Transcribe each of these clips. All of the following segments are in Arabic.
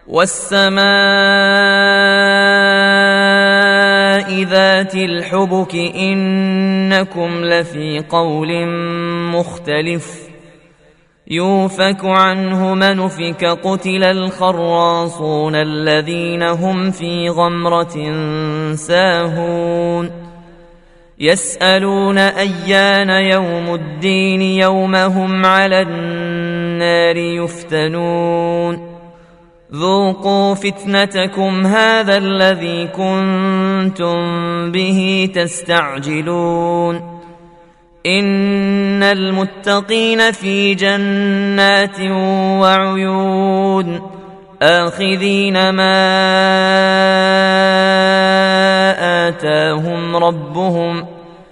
والسماء ذات الحبك إنكم لفي قول مختلف يؤفك عنه من أفك قتل الخراصون الذين هم في غمرة ساهون يسألون أيان يوم الدين يوم هم على النار يفتنون ذوقوا فتنتكم هذا الذي كنتم به تستعجلون إن المتقين في جنات وعيون آخذين ما آتاهم ربهم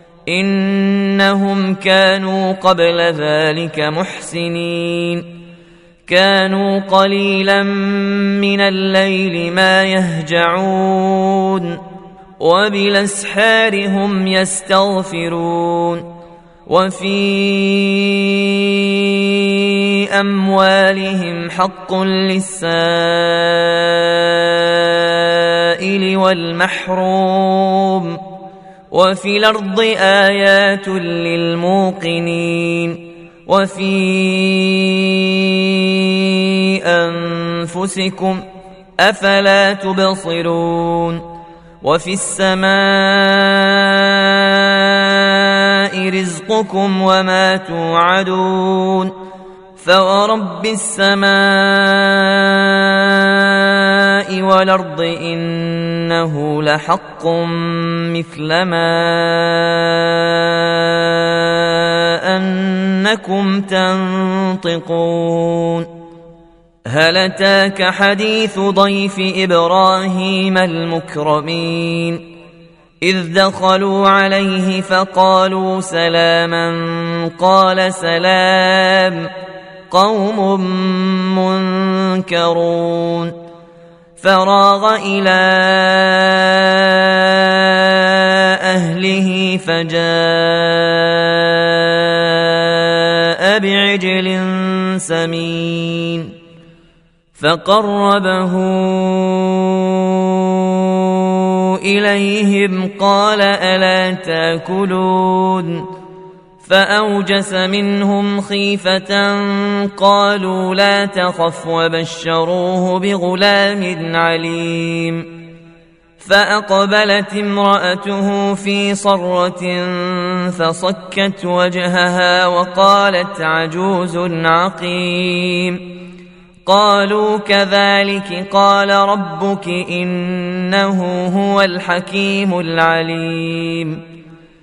إنهم كانوا قبل ذلك محسنين كانوا قليلا من الليل ما يهجعون وبالأسحار هم يستغفرون وفي أموالهم حق للسائل والمحروم وفي الأرض آيات للموقنين وفي أنفسكم أفلا تبصرون وفي السماء رزقكم وما توعدون فورب السماء والأرض إنه لحق مثل ما أنكم تنطقون هل أتاك حديث ضيف إبراهيم المكرمين إذ دخلوا عليه فقالوا سلاما قال سلام قوم منكرون فراغ إلى أهله فجاء بعجل سمين فقربه إليهم قال ألا تاكلون فأوجس منهم خيفة قالوا لا تخف وبشروه بغلام عليم فأقبلت امرأته في صرة فصكت وجهها وقالت عجوز عقيم قالوا كذلك قال ربك إنه هو الحكيم العليم